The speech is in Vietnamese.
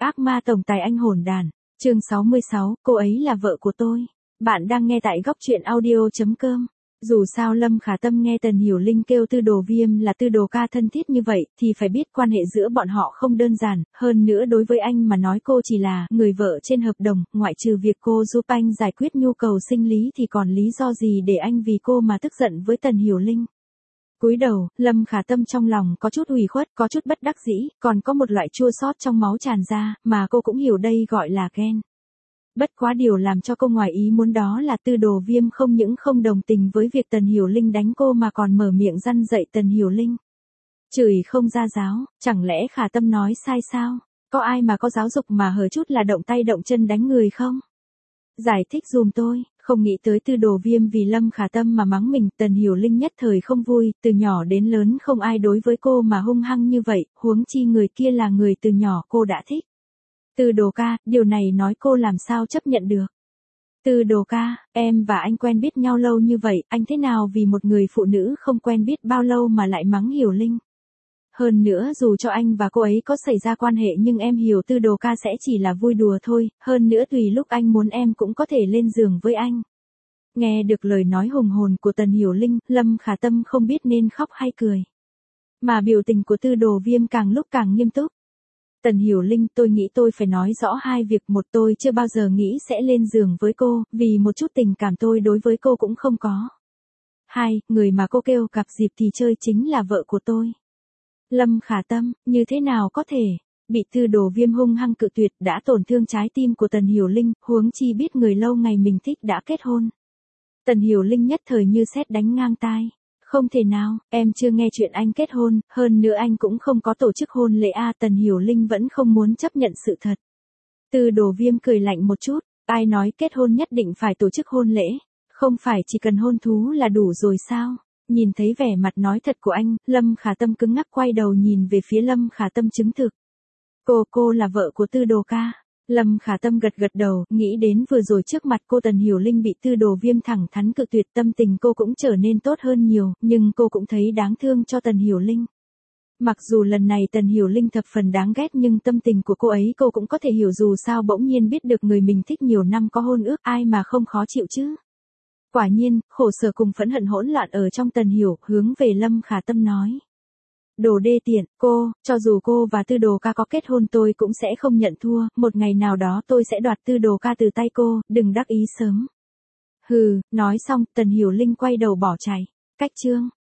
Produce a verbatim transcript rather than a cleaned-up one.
Ác ma tổng tài anh hồn đàn, chương sáu mươi sáu, cô ấy là vợ của tôi. Bạn đang nghe tại góc truyện audio chấm com. Dù sao Lâm Khả Tâm nghe Tần Hiểu Linh kêu Tư Đồ Viêm là Tư Đồ ca thân thiết như vậy, thì phải biết quan hệ giữa bọn họ không đơn giản, hơn nữa đối với anh mà nói cô chỉ là người vợ trên hợp đồng, ngoại trừ việc cô giúp anh giải quyết nhu cầu sinh lý thì còn lý do gì để anh vì cô mà tức giận với Tần Hiểu Linh. Cúi đầu, Lâm Khả Tâm trong lòng có chút ủy khuất, có chút bất đắc dĩ, còn có một loại chua xót trong máu tràn ra, mà cô cũng hiểu đây gọi là ghen. Bất quá điều làm cho cô ngoài ý muốn đó là Tư Đồ Viêm không những không đồng tình với việc Tần Hiểu Linh đánh cô mà còn mở miệng răn dạy Tần Hiểu Linh. Chửi không ra giáo, chẳng lẽ Khả Tâm nói sai sao? Có ai mà có giáo dục mà hở chút là động tay động chân đánh người không? Giải thích dùm tôi. Không nghĩ tới Tư Đồ Viêm vì Lâm Khả Tâm mà mắng mình, Tần Hiểu Linh nhất thời không vui, từ nhỏ đến lớn không ai đối với cô mà hung hăng như vậy, huống chi người kia là người từ nhỏ cô đã thích. Tư Đồ ca, điều này nói cô làm sao chấp nhận được. Tư Đồ ca, em và anh quen biết nhau lâu như vậy, anh thế nào vì một người phụ nữ không quen biết bao lâu mà lại mắng Hiểu Linh. Hơn nữa dù cho anh và cô ấy có xảy ra quan hệ nhưng em hiểu Tư Đồ ca sẽ chỉ là vui đùa thôi, hơn nữa tùy lúc anh muốn em cũng có thể lên giường với anh. Nghe được lời nói hùng hồn của Tần Hiểu Linh, Lâm Khả Tâm không biết nên khóc hay cười. Mà biểu tình của Tư Đồ Viêm càng lúc càng nghiêm túc. Tần Hiểu Linh, tôi nghĩ tôi phải nói rõ hai việc. Một, tôi chưa bao giờ nghĩ sẽ lên giường với cô, vì một chút tình cảm tôi đối với cô cũng không có. Hai, người mà cô kêu cặp dịp thì chơi chính là vợ của tôi. Lâm Khả Tâm, như thế nào có thể, bị Tư Đồ Viêm hung hăng cự tuyệt đã tổn thương trái tim của Tần Hiểu Linh, huống chi biết người lâu ngày mình thích đã kết hôn. Tần Hiểu Linh nhất thời như sét đánh ngang tai. Không thể nào, em chưa nghe chuyện anh kết hôn, hơn nữa anh cũng không có tổ chức hôn lễ a. Tần Hiểu Linh vẫn không muốn chấp nhận sự thật. Tư Đồ Viêm cười lạnh một chút, ai nói kết hôn nhất định phải tổ chức hôn lễ, không phải chỉ cần hôn thú là đủ rồi sao? Nhìn thấy vẻ mặt nói thật của anh, Lâm Khả Tâm cứng ngắc quay đầu nhìn về phía Lâm Khả Tâm chứng thực. Cô, cô là vợ của Tư Đồ ca. Lâm Khả Tâm gật gật đầu, nghĩ đến vừa rồi trước mặt cô Tần Hiểu Linh bị Tư Đồ Viêm thẳng thắn cự tuyệt, tâm tình cô cũng trở nên tốt hơn nhiều, nhưng cô cũng thấy đáng thương cho Tần Hiểu Linh. Mặc dù lần này Tần Hiểu Linh thập phần đáng ghét nhưng tâm tình của cô ấy cô cũng có thể hiểu, dù sao bỗng nhiên biết được người mình thích nhiều năm có hôn ước, ai mà không khó chịu chứ. Quả nhiên, khổ sở cùng phẫn hận hỗn loạn ở trong Tần Hiểu, hướng về Lâm Khả Tâm nói. Đồ đê tiện, cô, cho dù cô và Tư Đồ ca có kết hôn tôi cũng sẽ không nhận thua, một ngày nào đó tôi sẽ đoạt Tư Đồ ca từ tay cô, đừng đắc ý sớm. Hừ, nói xong, Tần Hiểu Linh quay đầu bỏ chạy. Cách chương.